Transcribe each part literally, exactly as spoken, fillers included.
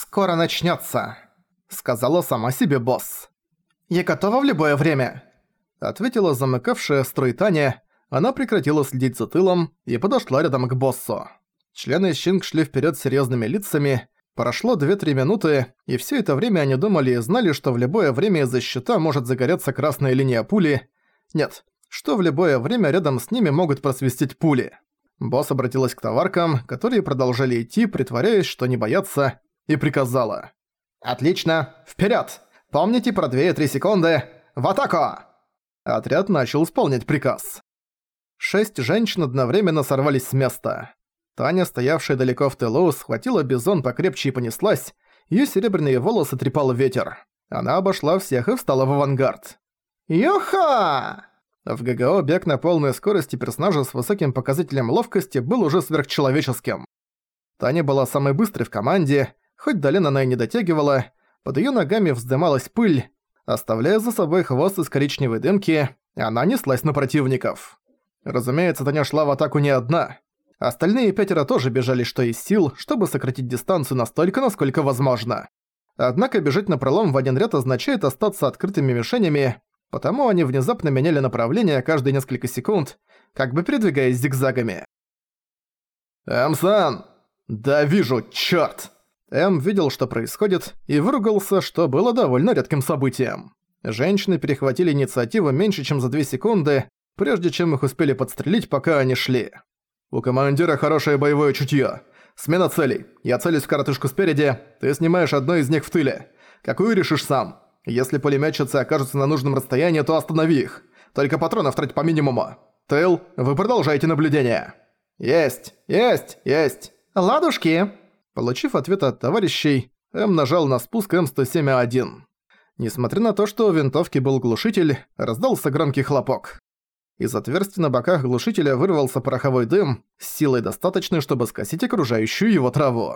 «Скоро начнётся», — сказала сама себе босс. «Я готова в любое время», — ответила замыкавшая строй Таня. Она прекратила следить за тылом и подошла рядом к боссу. Члены Щинг шли вперед с серьезными лицами. Прошло две-три минуты, и все это время они думали и знали, что в любое время из-за щита может загореться красная линия пули. Нет, что в любое время рядом с ними могут просвистеть пули. Босс обратилась к товаркам, которые продолжали идти, притворяясь, что не боятся, и приказала. «Отлично! Вперед! Помните про две-три секунды! В атаку!» Отряд начал исполнять приказ. Шесть женщин одновременно сорвались с места. Таня, стоявшая далеко в тылу, схватила бизон покрепче и понеслась. Её серебряные волосы трепал ветер. Она обошла всех и встала в авангард. «Юха!» В ГГО бег на полной скорости персонажа с высоким показателем ловкости был уже сверхчеловеческим. Таня была самой быстрой в команде, хоть до Лен она и не дотягивала, под её ногами вздымалась пыль. Оставляя за собой хвост из коричневой дымки, она неслась на противников. Разумеется, Таня шла в атаку не одна. Остальные пятеро тоже бежали что из сил, чтобы сократить дистанцию настолько, насколько возможно. Однако бежать напролом в один ряд означает остаться открытыми мишенями, потому они внезапно меняли направление каждые несколько секунд, как бы передвигаясь зигзагами. «Эм-сан!» «Да вижу, чёрт!» Эм видел, что происходит, и выругался, что было довольно редким событием. Женщины перехватили инициативу меньше, чем за две секунды, прежде чем их успели подстрелить, пока они шли. «У командира хорошее боевое чутье. Смена целей. Я целюсь в коротышку спереди, ты снимаешь одну из них в тыле. Какую решишь сам? Если пулемётчицы окажутся на нужном расстоянии, то останови их. Только патронов трать по минимуму. Тыл, вы продолжаете наблюдение». «Есть, есть, есть. Ладушки!» Получив ответ от товарищей, М нажал на спуск Эм сто семь А один. Несмотря на то, что у винтовки был глушитель, раздался громкий хлопок. Из отверстий на боках глушителя вырвался пороховой дым, с силой достаточной, чтобы скосить окружающую его траву.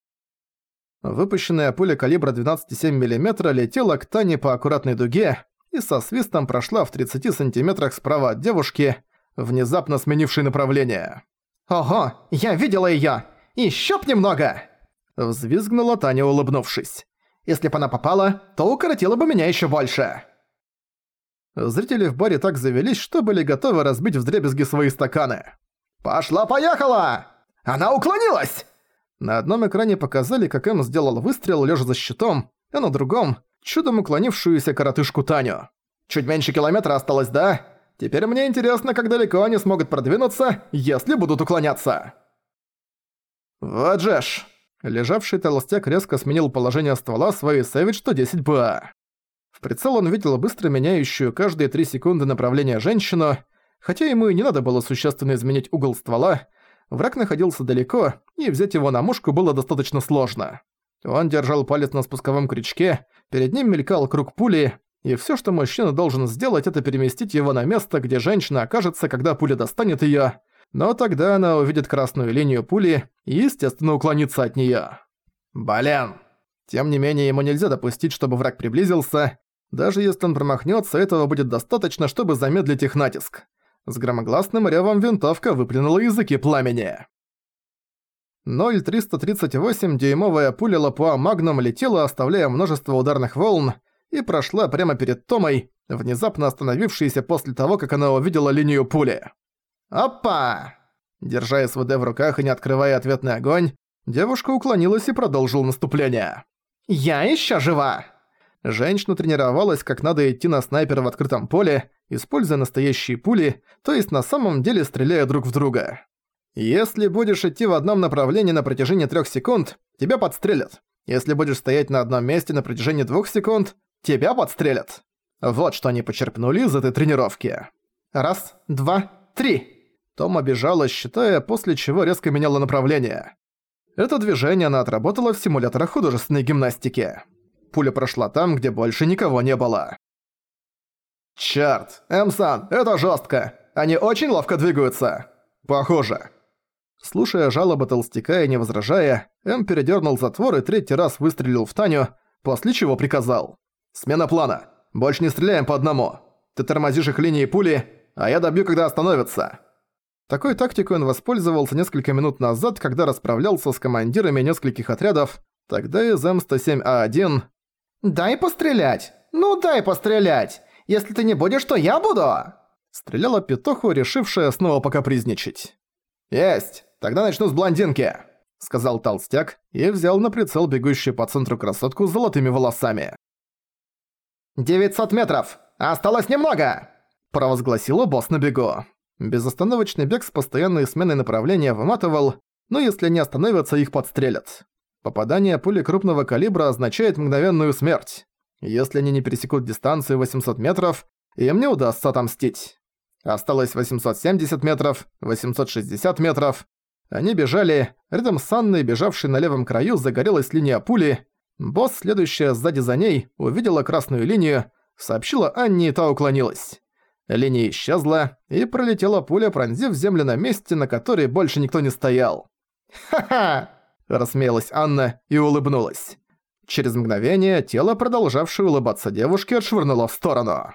Выпущенная пуля калибра двенадцать целых семь десятых миллиметра летела к Тане по аккуратной дуге и со свистом прошла в тридцати сантиметрах справа от девушки, внезапно сменившей направление. «Ого, я видела её! Ещё б немного!» Взвизгнула Таня, улыбнувшись. «Если бы она попала, то укоротила бы меня ещё больше!» Зрители в баре так завелись, что были готовы разбить вдребезги свои стаканы. «Пошла-поехала! Она уклонилась!» На одном экране показали, как Эм сделал выстрел, лежа за щитом, а на другом — чудом уклонившуюся коротышку Таню. «Чуть меньше километра осталось, да? Теперь мне интересно, как далеко они смогут продвинуться, если будут уклоняться». «Вот же ж!» Лежавший толстяк резко сменил положение ствола своей Savage сто десять бэ а. В прицел он видел быстро меняющую каждые три секунды направление женщину. Хотя ему и не надо было существенно изменить угол ствола, враг находился далеко, и взять его на мушку было достаточно сложно. Он держал палец на спусковом крючке, перед ним мелькал круг пули, и всё, что мужчина должен сделать, это переместить его на место, где женщина окажется, когда пуля достанет её, но тогда она увидит красную линию пули и, естественно, уклонится от неё. Блин! Тем не менее, ему нельзя допустить, чтобы враг приблизился. Даже если он промахнётся, этого будет достаточно, чтобы замедлить их натиск. С громогласным рёвом винтовка выплюнула языки пламени. ноль триста тридцать восемь дюймовая пуля Лапуа Магнум летела, оставляя множество ударных волн, и прошла прямо перед Томой, внезапно остановившейся после того, как она увидела линию пули. «Опа!» Держа эс вэ дэ в руках и не открывая ответный огонь, девушка уклонилась и продолжила наступление. «Я ещё жива!» Женщина тренировалась, как надо идти на снайпера в открытом поле, используя настоящие пули, то есть на самом деле стреляя друг в друга. Если будешь идти в одном направлении на протяжении трёх секунд, тебя подстрелят. Если будешь стоять на одном месте на протяжении двух секунд, тебя подстрелят. Вот что они почерпнули из этой тренировки. Раз, два, три. Тома бежала, считая, после чего резко меняла направление. Это движение она отработала в симуляторах художественной гимнастики. Пуля прошла там, где больше никого не было. «Чёрт! Эм-сан, это жёстко! Они очень ловко двигаются!» «Похоже!» Слушая жалобы толстяка и не возражая, Эм передёрнул затвор и третий раз выстрелил в Таню, после чего приказал. «Смена плана! Больше не стреляем по одному! Ты тормозишь их линии пули, а я добью, когда остановятся!» Такой тактикой он воспользовался несколько минут назад, когда расправлялся с командирами нескольких отрядов, Тогда из эм сто семь а один... «Дай пострелять! Ну дай пострелять! Если ты не будешь, то я буду!» Стреляла петуху, решившая снова покапризничать. «Есть! Тогда начну с блондинки!» — сказал толстяк и взял на прицел бегущую по центру красотку с золотыми волосами. «девятьсот метров! Осталось немного!» — провозгласила босс на бегу. Безостановочный бег с постоянной сменой направления выматывал, но если не остановятся, их подстрелят. Попадание пули крупного калибра означает мгновенную смерть. Если они не пересекут дистанцию восемьсот метров, им не удастся отомстить. Осталось восемьсот семьдесят метров, восемьсот шестьдесят метров. Они бежали, рядом с Анной, бежавшей на левом краю, загорелась линия пули. Босс, следующая сзади за ней, увидела красную линию, сообщила Анне, и та уклонилась. Линия исчезла, и пролетела пуля, пронзив землю на месте, на которой больше никто не стоял. «Ха-ха!» – рассмеялась Анна и улыбнулась. Через мгновение тело, продолжавшее улыбаться девушки, отшвырнуло в сторону.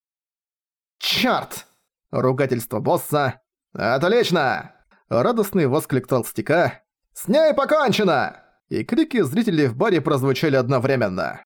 «Чёрт!» Ругательство босса. «Отлично!» Радостный восклик толстяка. «С ней покончено!» И крики зрителей в баре прозвучали одновременно.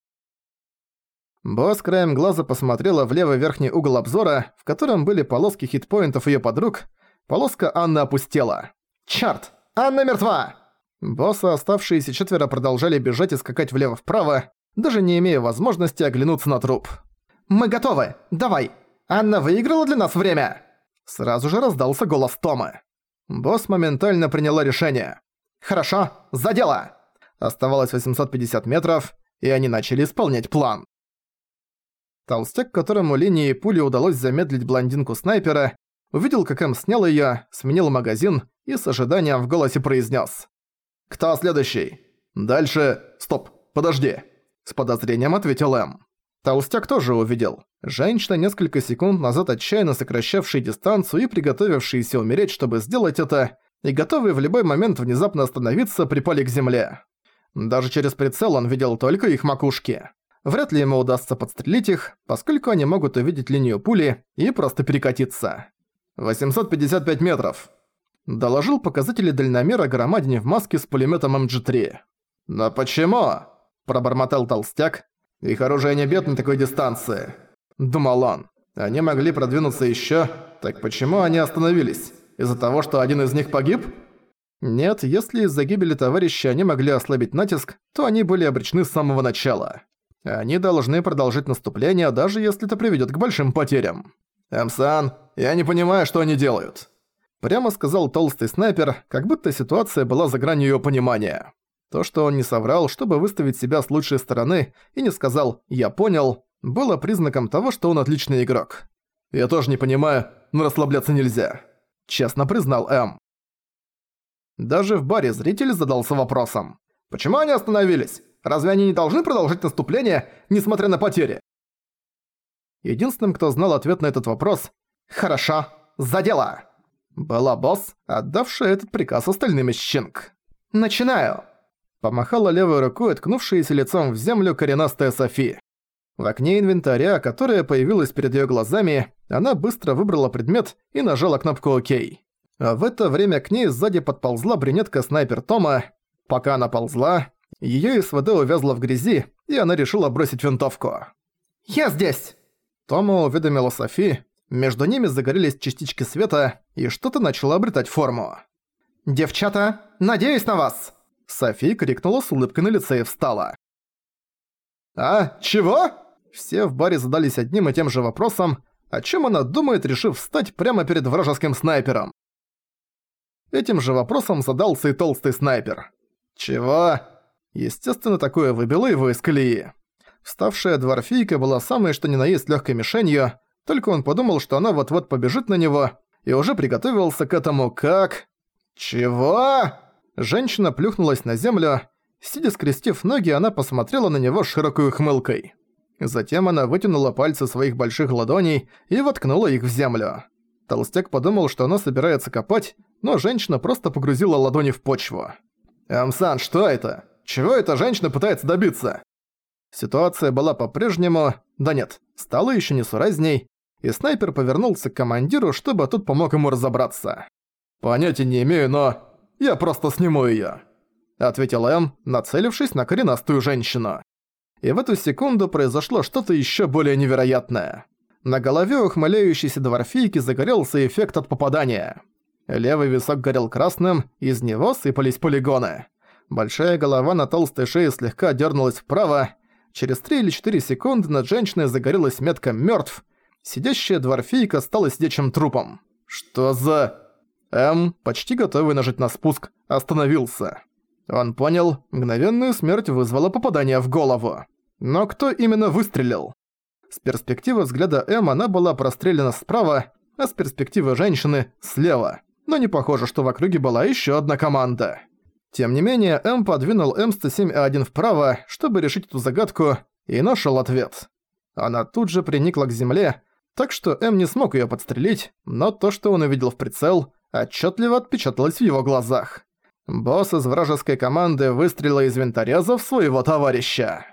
Босс краем глаза посмотрела в левый верхний угол обзора, в котором были полоски хитпоинтов её подруг. Полоска Анны опустела. «Чёрт! Анна мертва!» Боссы, оставшиеся четверо, продолжали бежать и скакать влево-вправо, даже не имея возможности оглянуться на труп. «Мы готовы! Давай! Анна выиграла для нас время!» Сразу же раздался голос Томы. Босс моментально приняла решение. «Хорошо, за дело!» Оставалось восемьсот пятьдесят метров, и они начали исполнять план. Толстяк, которому линией пули удалось замедлить блондинку-снайпера, увидел, как Эм снял её, сменил магазин и с ожиданием в голосе произнес: «Кто следующий?» «Дальше... Стоп, подожди!» С подозрением ответил Эм. Толстяк тоже увидел. Женщина, несколько секунд назад отчаянно сокращавшая дистанцию и приготовившаяся умереть, чтобы сделать это, и готовые в любой момент внезапно остановиться, припали к земле. Даже через прицел он видел только их макушки. Вряд ли ему удастся подстрелить их, поскольку они могут увидеть линию пули и просто перекатиться. «восемьсот пятьдесят пять метров», — доложил показатели дальномера громадине в маске с пулемётом эм джи три. «Но почему?» – пробормотал толстяк. «Их оружие не бьёт на такой дистанции», – думал он. «Они могли продвинуться ещё, так почему они остановились? Из-за того, что один из них погиб?» Нет, если из-за гибели товарища они могли ослабить натиск, то они были обречены с самого начала. Они должны продолжить наступление, даже если это приведёт к большим потерям. «Эм-сан, я не понимаю, что они делают», – прямо сказал толстый снайпер, как будто ситуация была за гранью её понимания. То, что он не соврал, чтобы выставить себя с лучшей стороны, и не сказал «я понял», было признаком того, что он отличный игрок. «Я тоже не понимаю, но расслабляться нельзя», – честно признал Эм. Даже в баре зритель задался вопросом: «Почему они остановились? Разве они не должны продолжить наступление, несмотря на потери?» Единственным, кто знал ответ на этот вопрос «Хорошо, за дело!» была босс, отдавшая этот приказ остальным из щенк. «Начинаю!» Помахала левой рукой, ткнувшаяся лицом в землю коренастая Софи. В окне инвентаря, которое появилось перед её глазами, она быстро выбрала предмет и нажала кнопку «Ок». А в это время к ней сзади подползла брюнетка-снайпер Тома. Пока она ползла, её СВД увязла в грязи, и она решила бросить винтовку. «Я здесь!» Тома уведомила Софи, между ними загорелись частички света, и что-то начало обретать форму. «Девчата, надеюсь на вас!» Софи крикнула с улыбкой на лице и встала. «А, чего?» Все в баре задались одним и тем же вопросом, о чем она думает, решив встать прямо перед вражеским снайпером. Этим же вопросом задался и толстый снайпер. «Чего?» Естественно, такое выбило его из колеи. Вставшая дворфийка была самой что ни на есть легкой мишенью, только он подумал, что она вот-вот побежит на него, и уже приготовился к этому как... «Чего?» Женщина плюхнулась на землю. Сидя скрестив ноги, она посмотрела на него с широкой ухмылкой. Затем она вытянула пальцы своих больших ладоней и воткнула их в землю. Толстяк подумал, что она собирается копать, но женщина просто погрузила ладони в почву. «Эм-сан, что это? Чего эта женщина пытается добиться?» Ситуация была по-прежнему... Да нет, стала еще несуразней, и снайпер повернулся к командиру, чтобы тот помог ему разобраться. «Понятия не имею, но... я просто сниму её». ответил М, нацелившись на коренастую женщину. И в эту секунду произошло что-то ещё более невероятное. На голове ухмыляющейся дворфийки загорелся эффект от попадания. Левый висок горел красным, из него сыпались полигоны. Большая голова на толстой шее слегка дернулась вправо. Через три или четыре секунды над женщиной загорелась метка «Мёртв». Сидящая дворфийка стала сидячим трупом. «Что за...» М, почти готовый нажать на спуск, остановился. Он понял, мгновенную смерть вызвало попадание в голову. Но кто именно выстрелил? С перспективы взгляда М она была прострелена справа, а с перспективы женщины – слева. Но не похоже, что в округе была ещё одна команда. Тем не менее, М подвинул М сто семь А один вправо, чтобы решить эту загадку, и нашёл ответ. Она тут же приникла к земле, так что М не смог её подстрелить, но то, что он увидел в прицел, отчётливо отпечаталось в его глазах. Босс из вражеской команды выстрелил из винтореза в своего товарища.